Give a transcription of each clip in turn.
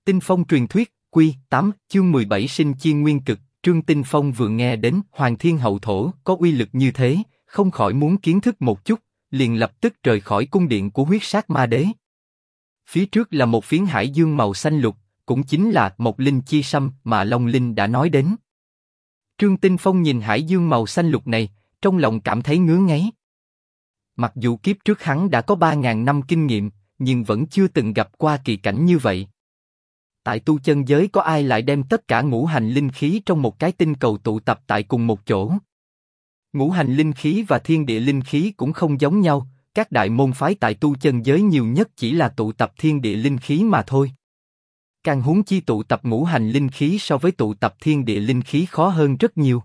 Tinh Phong truyền thuyết, Quy 8, chương 17 sinh chi nguyên cực. Trương Tinh Phong vừa nghe đến Hoàng Thiên Hậu Thổ có uy lực như thế, không khỏi muốn kiến thức một chút, liền lập tức rời khỏi cung điện của Huyết Sát Ma Đế. Phía trước là một phiến hải dương màu xanh lục, cũng chính là Mộc Linh Chi Sâm mà Long Linh đã nói đến. Trương Tinh Phong nhìn hải dương màu xanh lục này, trong lòng cảm thấy ngứa ngáy. Mặc dù kiếp trước hắn đã có 3.000 năm kinh nghiệm, nhưng vẫn chưa từng gặp qua kỳ cảnh như vậy. Tại tu chân giới có ai lại đem tất cả ngũ hành linh khí trong một cái tinh cầu tụ tập tại cùng một chỗ? Ngũ hành linh khí và thiên địa linh khí cũng không giống nhau, các đại môn phái tại tu chân giới nhiều nhất chỉ là tụ tập thiên địa linh khí mà thôi. Càng huống chi tụ tập ngũ hành linh khí so với tụ tập thiên địa linh khí khó hơn rất nhiều.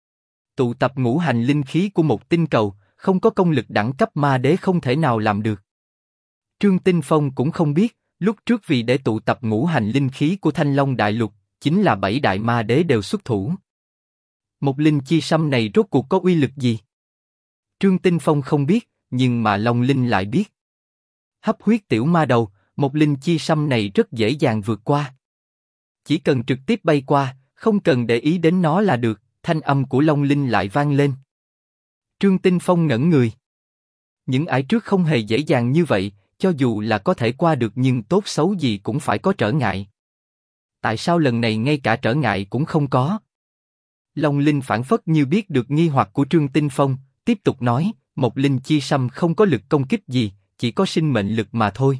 Tụ tập ngũ hành linh khí của một tinh cầu, không có công lực đẳng cấp ma đế không thể nào làm được. Trương Tinh Phong cũng không biết, lúc trước vì để tụ tập ngũ hành linh khí của Thanh Long Đại Lục, chính là 7 đại ma đế đều xuất thủ. Một linh chi sâm này rốt cuộc có uy lực gì? Trương Tinh Phong không biết, nhưng mà Long Linh lại biết. Hấp huyết tiểu ma đầu, một linh chi sâm này rất dễ dàng vượt qua. Chỉ cần trực tiếp bay qua, không cần để ý đến nó là được. Thanh âm của Long Linh lại vang lên. Trương Tinh Phong ngẩn người. Những ải trước không hề dễ dàng như vậy, cho dù là có thể qua được nhưng tốt xấu gì cũng phải có trở ngại. Tại sao lần này ngay cả trở ngại cũng không có? Long Linh phảng phất như biết được nghi hoặc của Trương Tinh Phong, tiếp tục nói, một linh chi sâm không có lực công kích gì, chỉ có sinh mệnh lực mà thôi.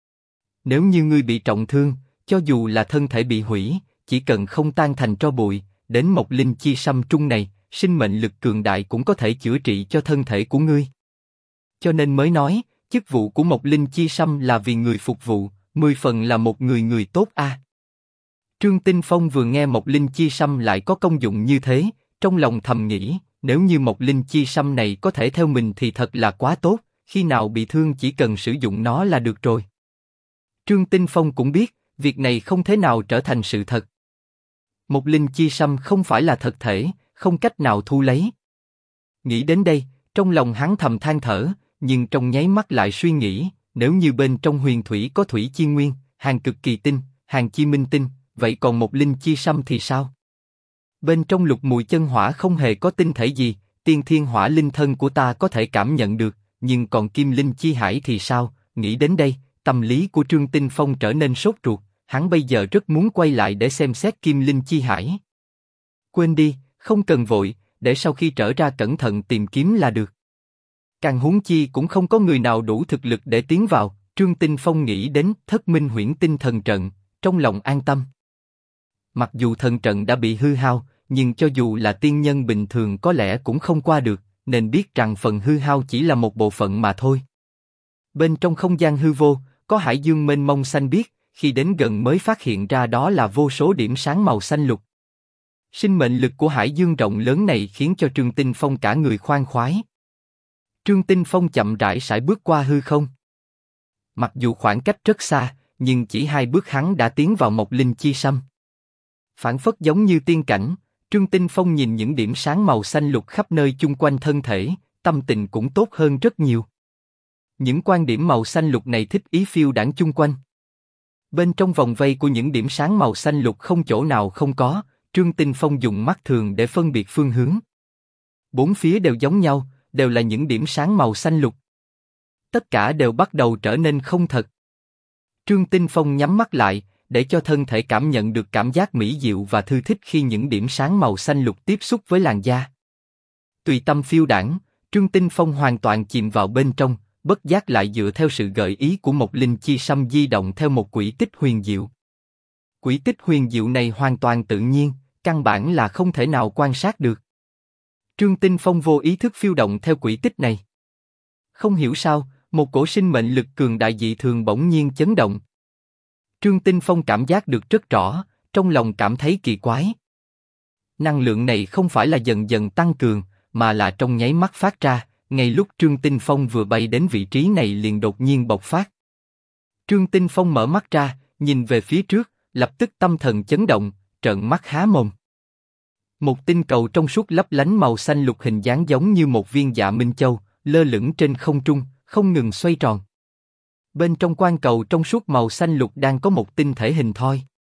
Nếu như ngươi bị trọng thương, cho dù là thân thể bị hủy, chỉ cần không tan thành tro bụi, đến một linh chi sâm trung này, sinh mệnh lực cường đại cũng có thể chữa trị cho thân thể của ngươi. Cho nên mới nói, chức vụ của một linh chi sâm là vì người phục vụ, 10 phần là một người tốt a. Trương Tinh Phong vừa nghe một linh chi sâm lại có công dụng như thế, trong lòng thầm nghĩ, nếu như một linh chi sâm này có thể theo mình thì thật là quá tốt, khi nào bị thương chỉ cần sử dụng nó là được rồi. Trương Tinh Phong cũng biết, việc này không thể nào trở thành sự thật. Một linh chi sâm không phải là thật thể, không cách nào thu lấy. Nghĩ đến đây, trong lòng hắn thầm than thở, nhưng trong nháy mắt lại suy nghĩ, nếu như bên trong huyền thủy có thủy chi nguyên, hàng cực kỳ tinh, hàng chi minh tinh, vậy còn một linh chi sâm thì sao? Bên trong lục mùi chân hỏa không hề có tinh thể gì, tiên thiên hỏa linh thân của ta có thể cảm nhận được, nhưng còn kim linh chi hải thì sao? Nghĩ đến đây, tâm lý của Trương Tinh Phong trở nên sốt ruột, hắn bây giờ rất muốn quay lại để xem xét kim linh chi hải. Quên đi, không cần vội, để sau khi trở ra cẩn thận tìm kiếm là được. Càng huống chi cũng không có người nào đủ thực lực để tiến vào. Trương Tinh Phong nghĩ đến Thất Minh Huyễn Tinh thần trận, trong lòng an tâm. Mặc dù thần trận đã bị hư hao, nhưng cho dù là tiên nhân bình thường có lẽ cũng không qua được, nên biết rằng phần hư hao chỉ là một bộ phận mà thôi. Bên trong không gian hư vô, có hải dương mênh mông xanh biếc, khi đến gần mới phát hiện ra đó là vô số điểm sáng màu xanh lục. Sinh mệnh lực của hải dương rộng lớn này khiến cho Trương Tinh Phong cả người khoan khoái. Trương Tinh Phong chậm rãi sải bước qua hư không. Mặc dù khoảng cách rất xa, nhưng chỉ 2 bước hắn đã tiến vào một linh chi sâm. Phảng phất giống như tiên cảnh, Trương Tinh Phong nhìn những điểm sáng màu xanh lục khắp nơi chung quanh thân thể, tâm tình cũng tốt hơn rất nhiều. Những quan điểm màu xanh lục này thích ý phiêu đãng chung quanh. Bên trong vòng vây của những điểm sáng màu xanh lục không chỗ nào không có, Trương Tinh Phong dùng mắt thường để phân biệt phương hướng. 4 phía đều giống nhau, đều là những điểm sáng màu xanh lục. Tất cả đều bắt đầu trở nên không thật. Trương Tinh Phong nhắm mắt lại, để cho thân thể cảm nhận được cảm giác mỹ diệu và thư thích khi những điểm sáng màu xanh lục tiếp xúc với làn da. Tùy tâm phiêu đãng, Trương Tinh Phong hoàn toàn chìm vào bên trong, bất giác lại dựa theo sự gợi ý của một linh chi sâm di động theo một quỹ tích huyền diệu. Quỹ tích huyền diệu này hoàn toàn tự nhiên, căn bản là không thể nào quan sát được. Trương Tinh Phong vô ý thức phiêu động theo quỹ tích này. Không hiểu sao, một cổ sinh mệnh lực cường đại dị thường bỗng nhiên chấn động. Trương Tinh Phong cảm giác được rất rõ, trong lòng cảm thấy kỳ quái. Năng lượng này không phải là dần dần tăng cường, mà là trong nháy mắt phát ra, ngay lúc Trương Tinh Phong vừa bay đến vị trí này liền đột nhiên bộc phát. Trương Tinh Phong mở mắt ra, nhìn về phía trước, lập tức tâm thần chấn động, trợn mắt há mồm. Một tinh cầu trong suốt lấp lánh màu xanh lục hình dáng giống như một viên dạ minh châu, lơ lửng trên không trung, không ngừng xoay tròn. Bên trong quan cầu trong suốt màu xanh lục đang có một tinh thể hình thoi.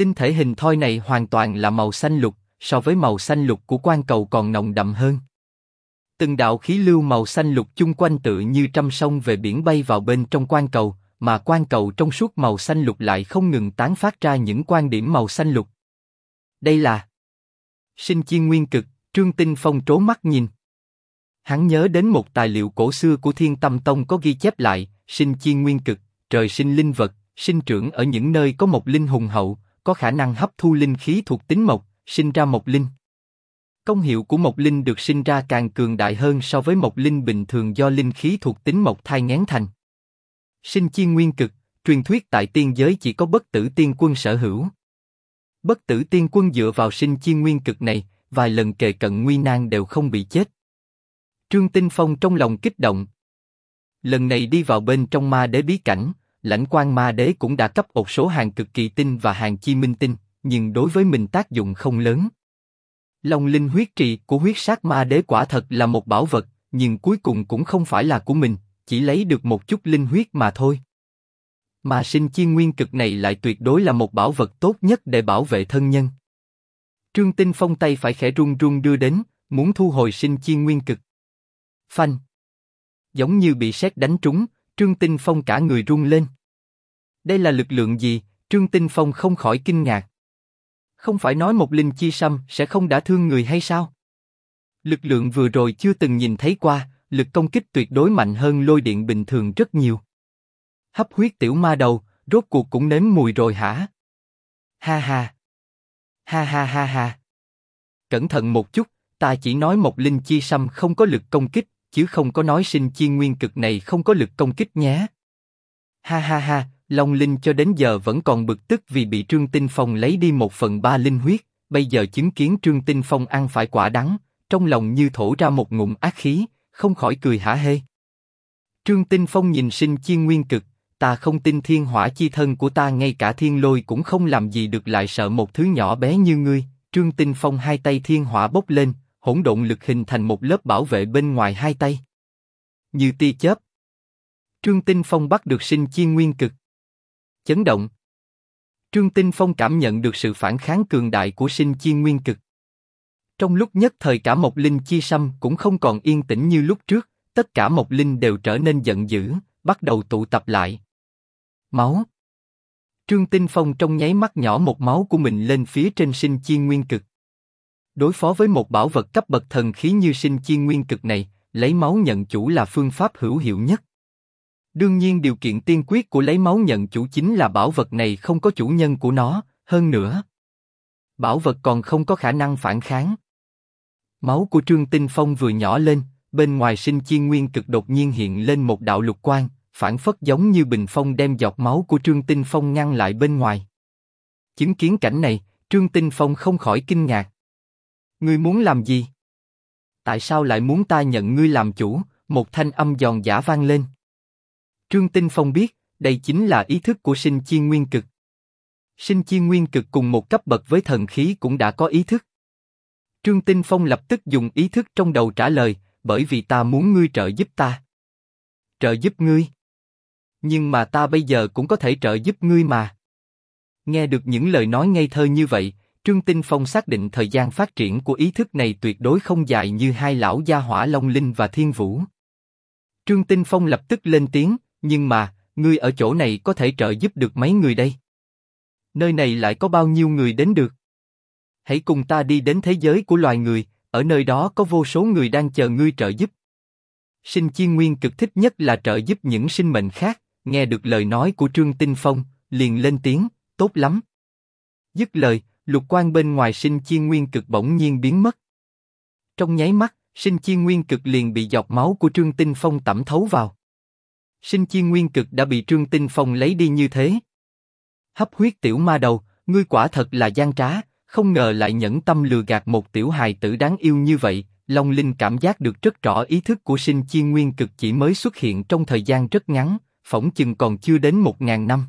Tinh thể hình thoi này hoàn toàn là màu xanh lục, so với màu xanh lục của quang cầu còn nồng đậm hơn. Từng đạo khí lưu màu xanh lục chung quanh tựa như trăm sông về biển bay vào bên trong quang cầu, mà quang cầu trong suốt màu xanh lục lại không ngừng tán phát ra những quang điểm màu xanh lục. Đây là sinh chi nguyên cực. Trương Tinh Phong trố mắt nhìn. Hắn nhớ đến một tài liệu cổ xưa của Thiên Tâm Tông có ghi chép lại, sinh chi nguyên cực, trời sinh linh vật, sinh trưởng ở những nơi có mộc linh hùng hậu, có khả năng hấp thu linh khí thuộc tính mộc, sinh ra mộc linh. Công hiệu của mộc linh được sinh ra càng cường đại hơn so với mộc linh bình thường do linh khí thuộc tính mộc thai nghén thành. Sinh chi nguyên cực, truyền thuyết tại tiên giới chỉ có Bất Tử Tiên Quân sở hữu. Bất Tử Tiên Quân dựa vào sinh chi nguyên cực này, vài lần kề cận nguy nan đều không bị chết. Trương Tinh Phong trong lòng kích động. Lần này đi vào bên trong ma đế bí cảnh, Lãnh Quang ma đế cũng đã cấp một số hàng cực kỳ tinh và hàng chi minh tinh, nhưng đối với mình tác dụng không lớn. Long linh huyết trì của huyết sát ma đế quả thật là một bảo vật, nhưng cuối cùng cũng không phải là của mình, chỉ lấy được một chút linh huyết mà thôi. Mà sinh chi nguyên cực này lại tuyệt đối là một bảo vật tốt nhất để bảo vệ thân nhân. Trương Tinh Phong tay phải khẽ run run đưa đến, muốn thu hồi sinh chi nguyên cực. Phanh! Giống như bị sét đánh trúng, Trương Tinh Phong cả người run lên. Đây là lực lượng gì? Trương Tinh Phong không khỏi kinh ngạc. Không phải nói một linh chi sâm sẽ không đả thương người hay sao? Lực lượng vừa rồi chưa từng nhìn thấy qua, lực công kích tuyệt đối mạnh hơn lôi điện bình thường rất nhiều. Hấp huyết tiểu ma đầu, rốt cuộc cũng nếm mùi rồi hả? Ha ha! Ha ha ha ha! Cẩn thận một chút, ta chỉ nói một linh chi sâm không có lực công kích, chứ không có nói sinh chi nguyên cực này không có lực công kích nhé. Ha ha ha! Long Linh cho đến giờ vẫn còn bực tức vì bị Trương Tinh Phong lấy đi 1/3 linh huyết, bây giờ chứng kiến Trương Tinh Phong ăn phải quả đắng, trong lòng như thổ ra một ngụm ác khí, không khỏi cười hả hê. Trương Tinh Phong nhìn sinh chi nguyên cực, ta không tin thiên hỏa chi thân của ta ngay cả thiên lôi cũng không làm gì được lại sợ một thứ nhỏ bé như ngươi. Trương Tinh Phong hai tay thiên hỏa bốc lên, hỗn độn lực hình thành một lớp bảo vệ bên ngoài hai tay. Như tia chớp. Trương Tinh Phong bắt được sinh chi nguyên cực. Chấn động. Trương Tinh Phong cảm nhận được sự phản kháng cường đại của sinh chi nguyên cực. Trong lúc nhất thời cả Mộc Linh chi sâm cũng không còn yên tĩnh như lúc trước, tất cả Mộc Linh đều trở nên giận dữ, bắt đầu tụ tập lại. Máu. Trương Tinh Phong trong nháy mắt nhỏ một máu của mình lên phía trên sinh chi nguyên cực. Đối phó với một bảo vật cấp bậc thần khí như sinh chi nguyên cực này, lấy máu nhận chủ là phương pháp hữu hiệu nhất. Đương nhiên điều kiện tiên quyết của lấy máu nhận chủ chính là bảo vật này không có chủ nhân của nó, hơn nữa. Bảo vật còn không có khả năng phản kháng. Máu của Trương Tinh Phong vừa nhỏ lên, bên ngoài sinh chi nguyên cực đột nhiên hiện lên một đạo lục quang, phản phất giống như bình phong đem giọt máu của Trương Tinh Phong ngăn lại bên ngoài. Chứng kiến cảnh này, Trương Tinh Phong không khỏi kinh ngạc. Ngươi muốn làm gì? Tại sao lại muốn ta nhận ngươi làm chủ? Một thanh âm giòn giã vang lên. Trương Tinh Phong biết, đây chính là ý thức của sinh chi nguyên cực. Sinh chi nguyên cực cùng một cấp bậc với thần khí cũng đã có ý thức. Trương Tinh Phong lập tức dùng ý thức trong đầu trả lời, bởi vì ta muốn ngươi trợ giúp ta. Trợ giúp ngươi? Nhưng mà ta bây giờ cũng có thể trợ giúp ngươi mà. Nghe được những lời nói ngây thơ như vậy, Trương Tinh Phong xác định thời gian phát triển của ý thức này tuyệt đối không dài như hai lão gia hỏa Long Linh và Thiên Vũ. Trương Tinh Phong lập tức lên tiếng, nhưng mà, ngươi ở chỗ này có thể trợ giúp được mấy người đây? Nơi này lại có bao nhiêu người đến được? Hãy cùng ta đi đến thế giới của loài người, ở nơi đó có vô số người đang chờ ngươi trợ giúp. Sinh chi nguyên cực thích nhất là trợ giúp những sinh mệnh khác, nghe được lời nói của Trương Tinh Phong, liền lên tiếng, tốt lắm. Dứt lời, lục quang bên ngoài sinh chi nguyên cực bỗng nhiên biến mất. Trong nháy mắt, sinh chi nguyên cực liền bị giọt máu của Trương Tinh Phong tẩm thấu vào. Sinh chi nguyên cực đã bị Trương Tinh Phong lấy đi như thế. Hấp huyết tiểu ma đầu, ngươi quả thật là gian trá, không ngờ lại nhẫn tâm lừa gạt một tiểu hài tử đáng yêu như vậy. Long Linh cảm giác được rất rõ ý thức của sinh chi nguyên cực chỉ mới xuất hiện trong thời gian rất ngắn, phỏng chừng còn chưa đến 1000 năm.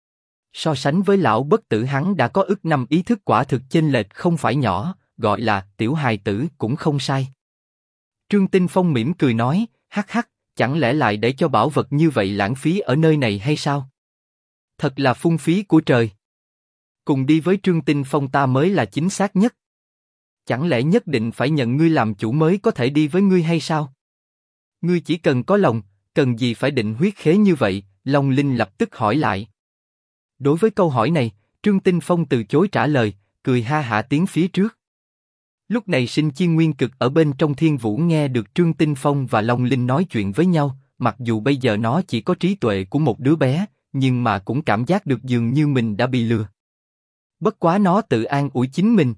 So sánh với lão bất tử hắn đã có ức năm ý thức quả thực chênh lệch không phải nhỏ, gọi là tiểu hài tử cũng không sai. Trương Tinh Phong mỉm cười nói, hắc hắc, chẳng lẽ lại để cho bảo vật như vậy lãng phí ở nơi này hay sao? Thật là phung phí của trời. Cùng đi với Trương Tinh Phong ta mới là chính xác nhất. Chẳng lẽ nhất định phải nhận ngươi làm chủ mới có thể đi với ngươi hay sao? Ngươi chỉ cần có lòng, cần gì phải định huyết khế như vậy? Long Linh lập tức hỏi lại. Đối với câu hỏi này, Trương Tinh Phong từ chối trả lời, cười ha hả tiến phía trước. Lúc này Sinh Chi Nguyên Cực ở bên trong Thiên Vũ nghe được Trương Tinh Phong và Long Linh nói chuyện với nhau, mặc dù bây giờ nó chỉ có trí tuệ của một đứa bé, nhưng mà cũng cảm giác được dường như mình đã bị lừa. Bất quá nó tự an ủi chính mình,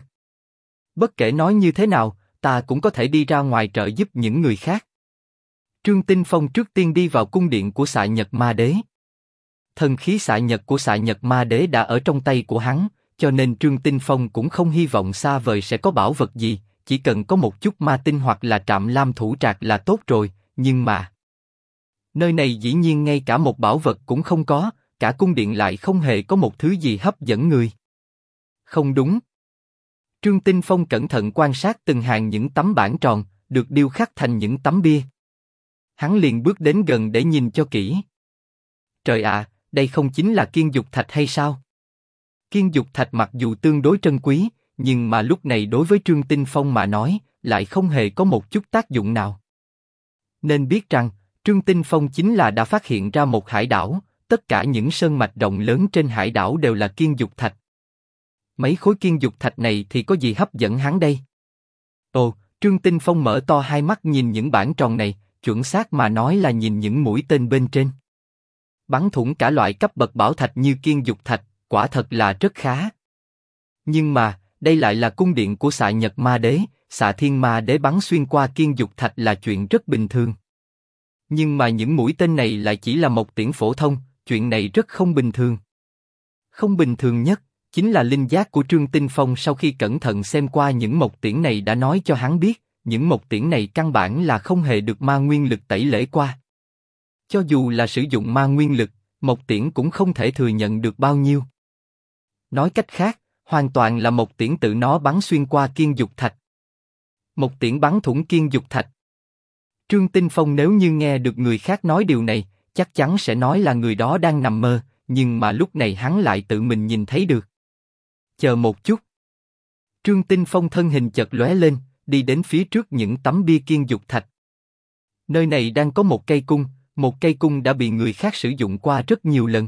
bất kể nói như thế nào, ta cũng có thể đi ra ngoài trợ giúp những người khác. Trương Tinh Phong trước tiên đi vào cung điện của Xạ Nhật Ma Đế. Thần khí xạ nhật của Xạ Nhật Ma Đế đã ở trong tay của hắn, cho nên Trương Tinh Phong cũng không hy vọng xa vời sẽ có bảo vật gì, chỉ cần có một chút ma tinh hoặc là trạm lam thủ trạc là tốt rồi, nhưng mà nơi này dĩ nhiên ngay cả một bảo vật cũng không có, cả cung điện lại không hề có một thứ gì hấp dẫn người. Không đúng. Trương Tinh Phong cẩn thận quan sát từng hàng những tấm bảng tròn, được điêu khắc thành những tấm bia. Hắn liền bước đến gần để nhìn cho kỹ. Trời ạ, đây không chính là Kiên Dục Thạch hay sao? Kiên Dục Thạch mặc dù tương đối trân quý, nhưng mà lúc này đối với Trương Tinh Phong mà nói, lại không hề có một chút tác dụng nào. Nên biết rằng, Trương Tinh Phong chính là đã phát hiện ra một hải đảo, tất cả những sơn mạch rộng lớn trên hải đảo đều là Kiên Dục Thạch. Mấy khối Kiên Dục Thạch này thì có gì hấp dẫn hắn đây? Ồ, Trương Tinh Phong mở to hai mắt nhìn những bảng tròn này, chuẩn xác mà nói là nhìn những mũi tên bên trên. Bắn thủng cả loại cấp bậc bảo thạch như Kiên Dục Thạch, quả thật là rất khá. Nhưng mà, đây lại là cung điện của Xạ Nhật Ma Đế, Xạ Thiên Ma Đế bắn xuyên qua Kiên Dục Thạch là chuyện rất bình thường. Nhưng mà những mũi tên này lại chỉ là một tiễn phổ thông, chuyện này rất không bình thường. Không bình thường nhất, chính là linh giác của Trương Tinh Phong sau khi cẩn thận xem qua những mộc tiễn này đã nói cho hắn biết, những mộc tiễn này căn bản là không hề được ma nguyên lực tẩy lễ qua. Cho dù là sử dụng ma nguyên lực, mộc tiễn cũng không thể thừa nhận được bao nhiêu. Nói cách khác, hoàn toàn là mộc tiễn tự nó bắn xuyên qua Kiên Dục Thạch. Mộc tiễn bắn thủng Kiên Dục Thạch. Trương Tinh Phong nếu như nghe được người khác nói điều này, chắc chắn sẽ nói là người đó đang nằm mơ, nhưng mà lúc này hắn lại tự mình nhìn thấy được. Chờ một chút. Trương Tinh Phong thân hình chợt lóe lên, đi đến phía trước những tấm bia Kiên Dục Thạch. Nơi này đang có một cây cung đã bị người khác sử dụng qua rất nhiều lần.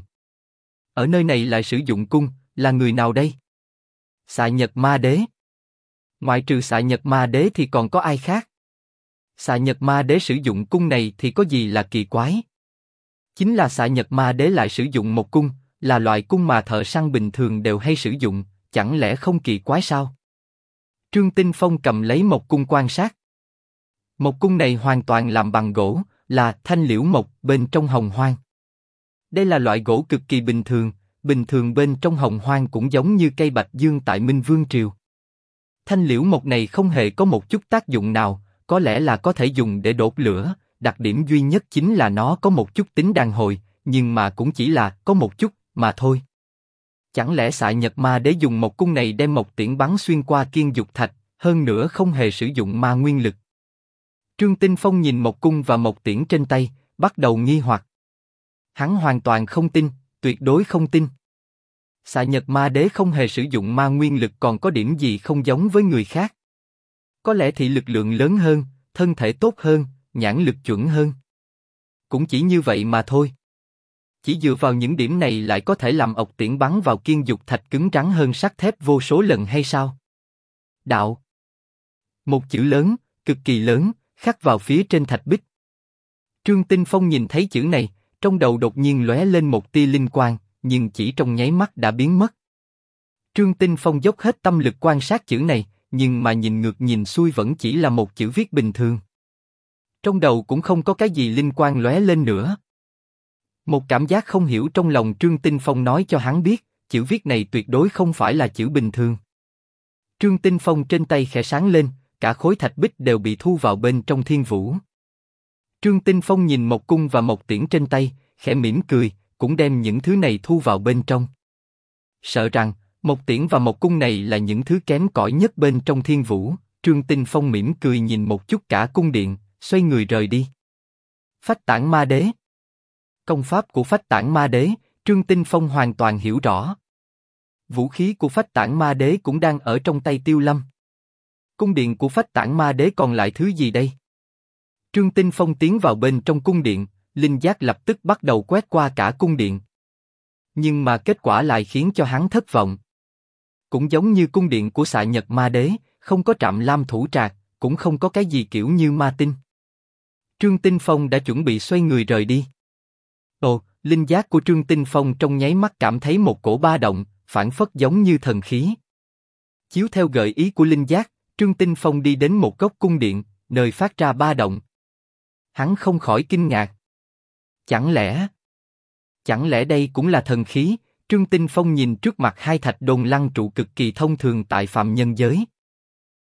Ở nơi này lại sử dụng cung, là người nào đây? Xạ Nhật Ma Đế. Ngoại trừ Xạ Nhật Ma Đế thì còn có ai khác? Xạ Nhật Ma Đế sử dụng cung này thì có gì là kỳ quái? Chính là Xạ Nhật Ma Đế lại sử dụng một cung, là loại cung mà thợ săn bình thường đều hay sử dụng, chẳng lẽ không kỳ quái sao? Trương Tinh Phong cầm lấy một cung quan sát. Một cung này hoàn toàn làm bằng gỗ, là thanh liễu mộc bên trong hồng hoang. Đây là loại gỗ cực kỳ bình thường bên trong hồng hoang cũng giống như cây bạch dương tại Minh Vương Triều. Thanh liễu mộc này không hề có một chút tác dụng nào, có lẽ là có thể dùng để đốt lửa, đặc điểm duy nhất chính là nó có một chút tính đàn hồi, nhưng mà cũng chỉ là có một chút mà thôi. Chẳng lẽ Xạ Nhật Ma Đế dùng một cung này đem một tiễn bắn xuyên qua Kiên Dục Thạch, hơn nữa không hề sử dụng ma nguyên lực? Trương Tinh Phong nhìn một cung và một tiễn trên tay, bắt đầu nghi hoặc. Hắn hoàn toàn không tin, tuyệt đối không tin. Xạ Nhật Ma Đế không hề sử dụng ma nguyên lực còn có điểm gì không giống với người khác? Có lẽ thị lực lượng lớn hơn, thân thể tốt hơn, nhãn lực chuẩn hơn. Cũng chỉ như vậy mà thôi. Chỉ dựa vào những điểm này lại có thể làm ộc tiễn bắn vào Kiên Dục Thạch cứng rắn hơn sắt thép vô số lần hay sao? Đạo. Một chữ lớn, cực kỳ lớn, khắc vào phía trên thạch bích. Trương Tinh Phong nhìn thấy chữ này, trong đầu đột nhiên lóe lên một tia linh quang, nhưng chỉ trong nháy mắt đã biến mất. Trương Tinh Phong dốc hết tâm lực quan sát chữ này, nhưng mà nhìn ngược nhìn xuôi vẫn chỉ là một chữ viết bình thường. Trong đầu cũng không có cái gì linh quang lóe lên nữa. Một cảm giác không hiểu trong lòng Trương Tinh Phong nói cho hắn biết, chữ viết này tuyệt đối không phải là chữ bình thường. Trương Tinh Phong trên tay khẽ sáng lên, cả khối thạch bích đều bị thu vào bên trong thiên vũ. Trương Tinh Phong nhìn một cung và một tiễn trên tay, khẽ mỉm cười, cũng đem những thứ này thu vào bên trong. Sợ rằng, một tiễn và một cung này là những thứ kém cỏi nhất bên trong thiên vũ, Trương Tinh Phong mỉm cười nhìn một chút cả cung điện, xoay người rời đi. Phách Tản Ma Đế. Công pháp của Phách Tản Ma Đế, Trương Tinh Phong hoàn toàn hiểu rõ. vũ khí của Phách Tản Ma Đế cũng đang ở trong tay Tiêu Lâm. Cung điện của Phách Tản Ma Đế còn lại thứ gì đây? Trương Tinh Phong tiến vào bên trong cung điện, linh giác lập tức bắt đầu quét qua cả cung điện. Nhưng mà kết quả lại khiến cho hắn thất vọng. Cũng giống như cung điện của Xạ Nhật Ma Đế, không có trạm lam thủ trạc, cũng không có cái gì kiểu như ma tinh. Trương Tinh Phong đã chuẩn bị xoay người rời đi. Ồ, linh giác của Trương Tinh Phong trong nháy mắt cảm thấy một cổ ba động, phảng phất giống như thần khí. Chiếu theo gợi ý của linh giác, Trương Tinh Phong đi đến một góc cung điện, nơi phát ra ba động. Hắn không khỏi kinh ngạc. Chẳng lẽ đây cũng là thần khí? Trương Tinh Phong nhìn trước mặt hai thạch đồn lăng trụ cực kỳ thông thường tại phàm nhân giới.